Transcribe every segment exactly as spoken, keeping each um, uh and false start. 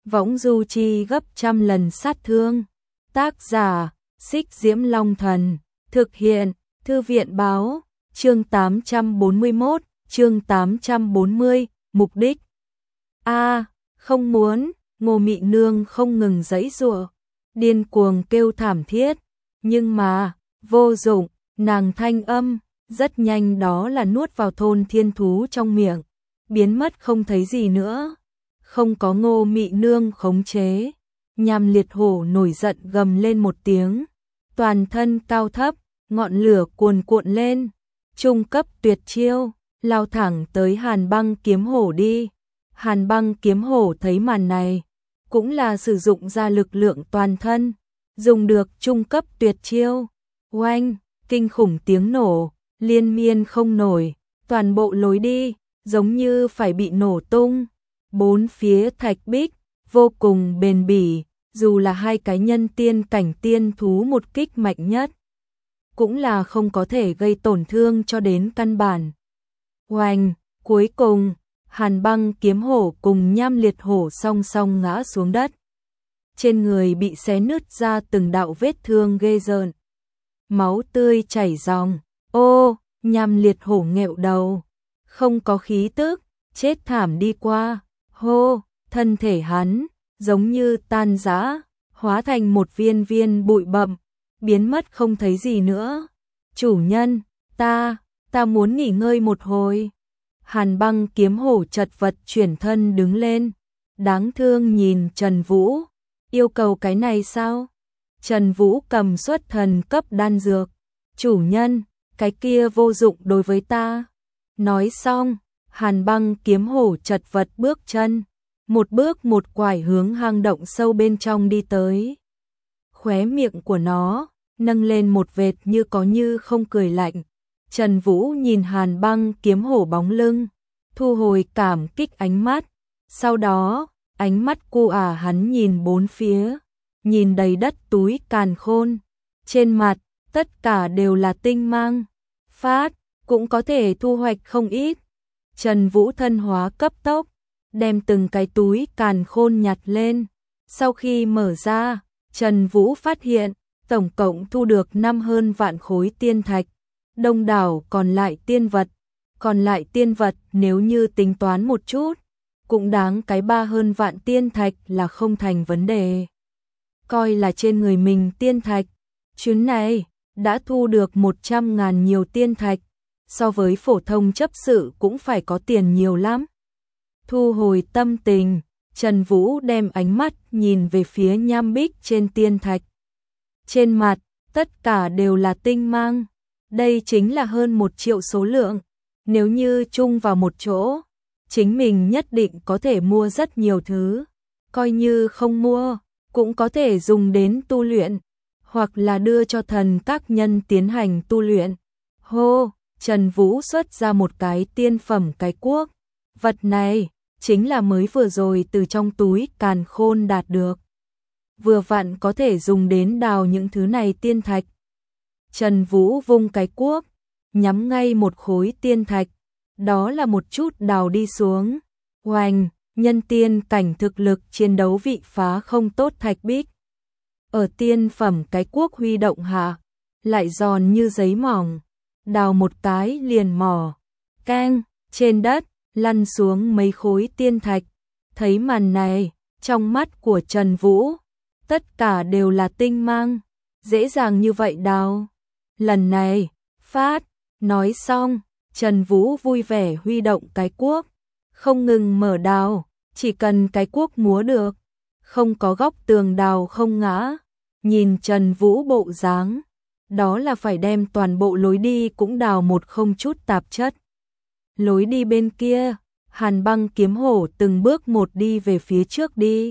võng du chi gấp trăm lần sát thương. Tác giả, Xích Diễm Long Thần, thực hiện, Thư viện báo, chương tám trăm bốn mươi mốt, chương tám trăm bốn mươi, mục đích. A, không muốn, Ngô Mị Nương không ngừng giãy giụa, điên cuồng kêu thảm thiết, nhưng mà, vô dụng, nàng thanh âm, rất nhanh đó là nuốt vào thôn thiên thú trong miệng, biến mất không thấy gì nữa. Không có Ngô Mị Nương khống chế, Nham Liệt Hổ nổi giận gầm lên một tiếng, toàn thân cao thấp, ngọn lửa cuồn cuộn lên, trung cấp tuyệt chiêu, lao thẳng tới Hàn Băng Kiếm Hổ đi. Hàn Băng Kiếm Hổ thấy màn này, cũng là sử dụng ra lực lượng toàn thân, dùng được trung cấp tuyệt chiêu. Oanh, kinh khủng tiếng nổ, liên miên không nổi, toàn bộ lối đi, giống như phải bị nổ tung. Bốn phía thạch bích, vô cùng bền bỉ, dù là hai cái nhân tiên cảnh tiên thú một kích mạnh nhất, cũng là không có thể gây tổn thương cho đến căn bản. Oanh, cuối cùng, Hàn Băng Kiếm Hổ cùng Nham Liệt Hổ song song ngã xuống đất. Trên người bị xé nứt ra từng đạo vết thương ghê rợn. Máu tươi chảy ròng. Ô, Nham Liệt Hổ nghẹo đầu, không có khí tức, chết thảm đi qua. Hô, thân thể hắn giống như tan rã, hóa thành một viên viên bụi bặm, biến mất không thấy gì nữa. Chủ nhân, ta, ta muốn nghỉ ngơi một hồi. Hàn Băng Kiếm Hổ chật vật chuyển thân đứng lên, đáng thương nhìn Trần Vũ, yêu cầu cái này sao? Trần Vũ cầm xuất thần cấp đan dược, chủ nhân, cái kia vô dụng đối với ta. Nói xong, Hàn Băng Kiếm Hổ chật vật bước chân, một bước một quải hướng hang động sâu bên trong đi tới. Khóe miệng của nó nâng lên một vệt như có như không cười lạnh. Trần Vũ nhìn Hàn Băng Kiếm Hổ bóng lưng, thu hồi cảm kích ánh mắt, sau đó, ánh mắt cu ả hắn nhìn bốn phía, nhìn đầy đất túi càn khôn, trên mặt, tất cả đều là tinh mang, phát, cũng có thể thu hoạch không ít. Trần Vũ thân hóa cấp tốc, đem từng cái túi càn khôn nhặt lên, sau khi mở ra, Trần Vũ phát hiện, tổng cộng thu được năm hơn vạn khối tiên thạch, đông đảo còn lại tiên vật, còn lại tiên vật nếu như tính toán một chút, cũng đáng cái ba hơn vạn tiên thạch là không thành vấn đề. Coi là trên người mình tiên thạch, chuyến này đã thu được một trăm ngàn nhiều tiên thạch, so với phổ thông chấp sự cũng phải có tiền nhiều lắm. Thu hồi tâm tình, Trần Vũ đem ánh mắt nhìn về phía nham bích trên tiên thạch. Trên mặt, tất cả đều là tinh mang. Đây chính là hơn một triệu số lượng. Nếu như chung vào một chỗ, chính mình nhất định có thể mua rất nhiều thứ. Coi như không mua, cũng có thể dùng đến tu luyện, hoặc là đưa cho thần các nhân tiến hành tu luyện. Hô, Trần Vũ xuất ra một cái tiên phẩm cái cuốc. Vật này chính là mới vừa rồi từ trong túi càn khôn đạt được. Vừa vặn có thể dùng đến đào những thứ này tiên thạch. Trần Vũ vung cái cuốc, nhắm ngay một khối tiên thạch, đó là một chút đào đi xuống. Oanh, nhân tiên cảnh thực lực chiến đấu vị phá không tốt thạch bích. Ở tiên phẩm cái cuốc huy động hạ, lại giòn như giấy mỏng, đào một cái liền mỏ. Keng, trên đất, lăn xuống mấy khối tiên thạch. Thấy màn này, trong mắt của Trần Vũ, tất cả đều là tinh mang, dễ dàng như vậy đào. Lần này, phát, nói xong, Trần Vũ vui vẻ huy động cái cuốc, không ngừng mở đào, chỉ cần cái cuốc múa được, không có góc tường đào không ngã. Nhìn Trần Vũ bộ dáng, đó là phải đem toàn bộ lối đi cũng đào một không chút tạp chất. Lối đi bên kia, Hàn Băng Kiếm Hổ từng bước một đi về phía trước đi.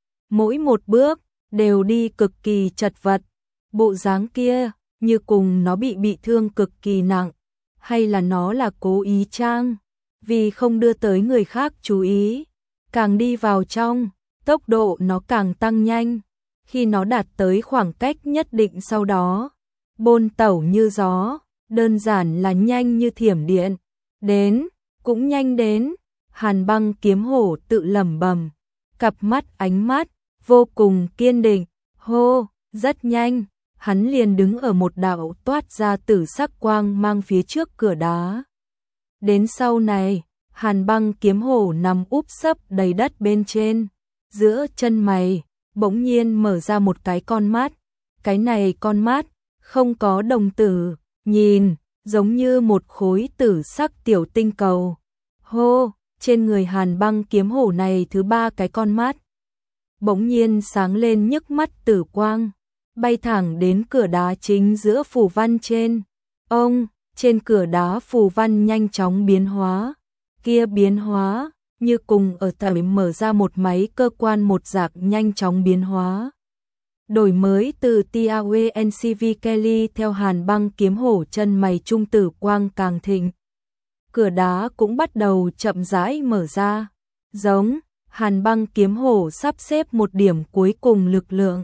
Mỗi một bước, đều đi cực kỳ chật vật. Bộ dáng kia, như cùng nó bị bị thương cực kỳ nặng, hay là nó là cố ý trang, vì không đưa tới người khác chú ý. Càng đi vào trong, tốc độ nó càng tăng nhanh. Khi nó đạt tới khoảng cách nhất định sau đó, bôn tẩu như gió, đơn giản là nhanh như thiểm điện. Đến, cũng nhanh đến. Hàn Băng Kiếm Hổ tự lẩm bẩm, cặp mắt ánh mắt vô cùng kiên định. Hô, rất nhanh, hắn liền đứng ở một đạo toát ra tử sắc quang mang phía trước cửa đá. Đến sau này, Hàn Băng Kiếm Hổ nằm úp sấp đầy đất bên trên, giữa chân mày, bỗng nhiên mở ra một cái con mắt. Cái này con mắt, không có đồng tử, nhìn, giống như một khối tử sắc tiểu tinh cầu. Hô, trên người Hàn Băng Kiếm Hổ này thứ ba cái con mắt, bỗng nhiên sáng lên nhức mắt tử quang, bay thẳng đến cửa đá chính giữa phù văn trên. Ông, trên cửa đá phù văn nhanh chóng biến hóa, kia biến hóa, như cùng ở tại mở ra một máy cơ quan một dạng nhanh chóng biến hóa. Đổi mới từ Tiawe en xê vê Kelly theo Hàn Băng Kiếm Hổ chân mày trung tử quang càng thịnh. Cửa đá cũng bắt đầu chậm rãi mở ra, giống, Hàn Băng Kiếm Hổ sắp xếp một điểm cuối cùng lực lượng.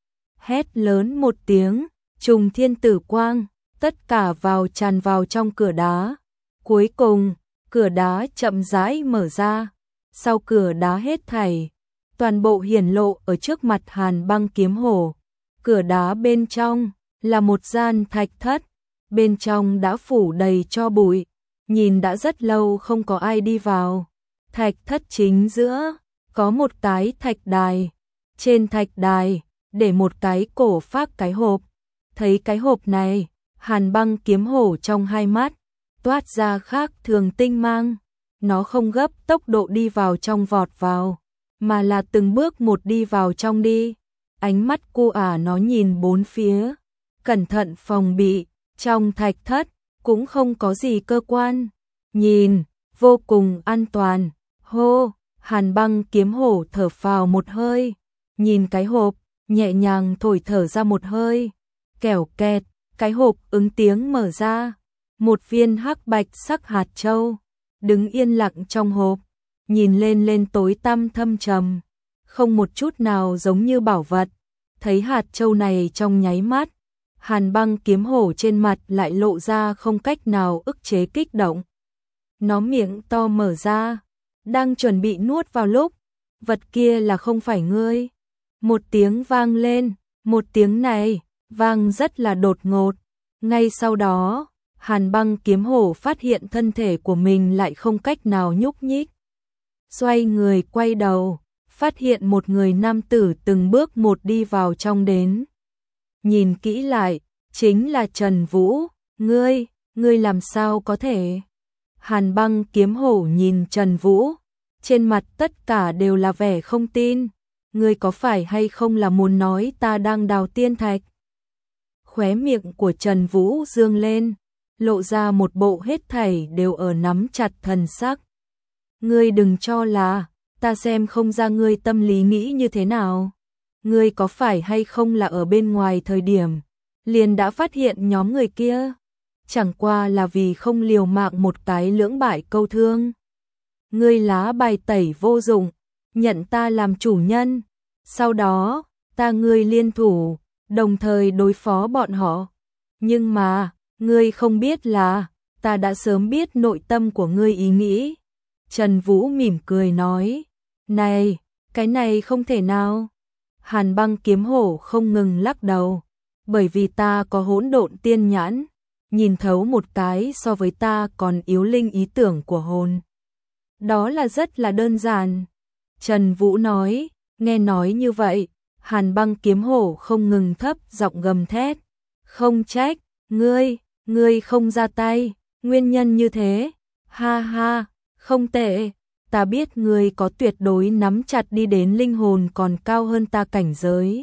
Hét lớn một tiếng, trùng thiên tử quang, tất cả vào tràn vào trong cửa đá. Cuối cùng, cửa đá chậm rãi mở ra, sau cửa đá hết thảy, toàn bộ hiển lộ ở trước mặt Hàn Băng Kiếm Hổ. Cửa đá bên trong là một gian thạch thất, bên trong đã phủ đầy tro bụi, nhìn đã rất lâu không có ai đi vào. Thạch thất chính giữa có một cái thạch đài, trên thạch đài để một cái cổ phác cái hộp. Thấy cái hộp này, Hàn Băng Kiếm Hổ trong hai mắt toát ra khác thường tinh mang, nó không gấp tốc độ đi vào trong vọt vào, mà là từng bước một đi vào trong đi. Ánh mắt cô ả nó nhìn bốn phía, cẩn thận phòng bị, trong thạch thất cũng không có gì cơ quan, nhìn vô cùng an toàn. Hô, Hàn Băng Kiếm Hổ thở phào một hơi, nhìn cái hộp, nhẹ nhàng thổi thở ra một hơi, kẻo kẹt, cái hộp ứng tiếng mở ra, một viên hắc bạch sắc hạt châu, đứng yên lặng trong hộp, nhìn lên lên tối tăm thâm trầm, không một chút nào giống như bảo vật. Thấy hạt châu này trong nháy mắt, Hàn Băng Kiếm Hổ trên mặt lại lộ ra không cách nào ức chế kích động. Nó miệng to mở ra, đang chuẩn bị nuốt vào lúc, vật kia là không phải ngươi. Một tiếng vang lên, một tiếng này, vang rất là đột ngột. Ngay sau đó, Hàn Băng Kiếm Hổ phát hiện thân thể của mình lại không cách nào nhúc nhích. Xoay người quay đầu, phát hiện một người nam tử từng bước một đi vào trong đến. Nhìn kỹ lại, chính là Trần Vũ. Ngươi, ngươi làm sao có thể? Hàn Băng Kiếm Hổ nhìn Trần Vũ, trên mặt tất cả đều là vẻ không tin. Ngươi có phải hay không là muốn nói ta đang đào tiên thạch? Khóe miệng của Trần Vũ dương lên, lộ ra một bộ hết thảy đều ở nắm chặt thần sắc. Ngươi đừng cho là ta xem không ra ngươi tâm lý nghĩ như thế nào. Ngươi có phải hay không là ở bên ngoài thời điểm liền đã phát hiện nhóm người kia, chẳng qua là vì không liều mạng một cái lưỡng bại câu thương. Ngươi lá bài tẩy vô dụng, nhận ta làm chủ nhân, sau đó ta ngươi liên thủ, đồng thời đối phó bọn họ. Nhưng mà, ngươi không biết là ta đã sớm biết nội tâm của ngươi ý nghĩ. Trần Vũ mỉm cười nói, này, cái này không thể nào. Hàn Băng Kiếm Hổ không ngừng lắc đầu, bởi vì ta có hỗn độn tiên nhãn, nhìn thấu một cái so với ta còn yếu linh ý tưởng của hồn. Đó là rất là đơn giản. Trần Vũ nói, nghe nói như vậy, Hàn Băng Kiếm Hổ không ngừng thấp giọng gầm thét. Không trách, ngươi, ngươi không ra tay, nguyên nhân như thế. Ha ha, không tệ, ta biết ngươi có tuyệt đối nắm chặt đi đến linh hồn còn cao hơn ta cảnh giới.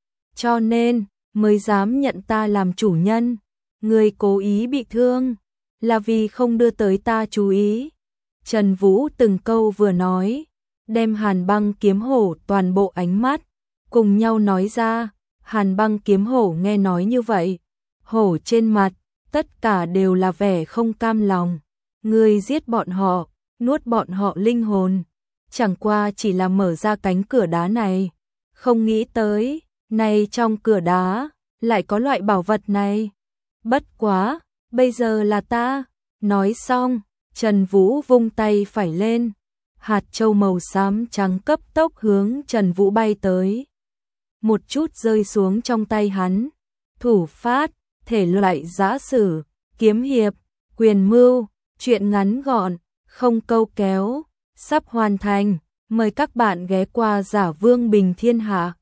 Cho nên, mới dám nhận ta làm chủ nhân. Ngươi cố ý bị thương, là vì không đưa tới ta chú ý. Trần Vũ từng câu vừa nói, đem Hàn Băng Kiếm Hổ toàn bộ ánh mắt cùng nhau nói ra. Hàn Băng Kiếm Hổ nghe nói như vậy, hổ trên mặt tất cả đều là vẻ không cam lòng. Ngươi giết bọn họ, nuốt bọn họ linh hồn, chẳng qua chỉ là mở ra cánh cửa đá này, không nghĩ tới, này trong cửa đá lại có loại bảo vật này. Bất quá, bây giờ là ta. Nói xong, Trần Vũ vung tay phải lên, hạt châu màu xám trắng cấp tốc hướng Trần Vũ bay tới. Một chút rơi xuống trong tay hắn. Thủ phát, thể loại giã sử, kiếm hiệp, quyền mưu, truyện ngắn gọn, không câu kéo, sắp hoàn thành. Mời các bạn ghé qua Giả Vương Bình Thiên Hạ.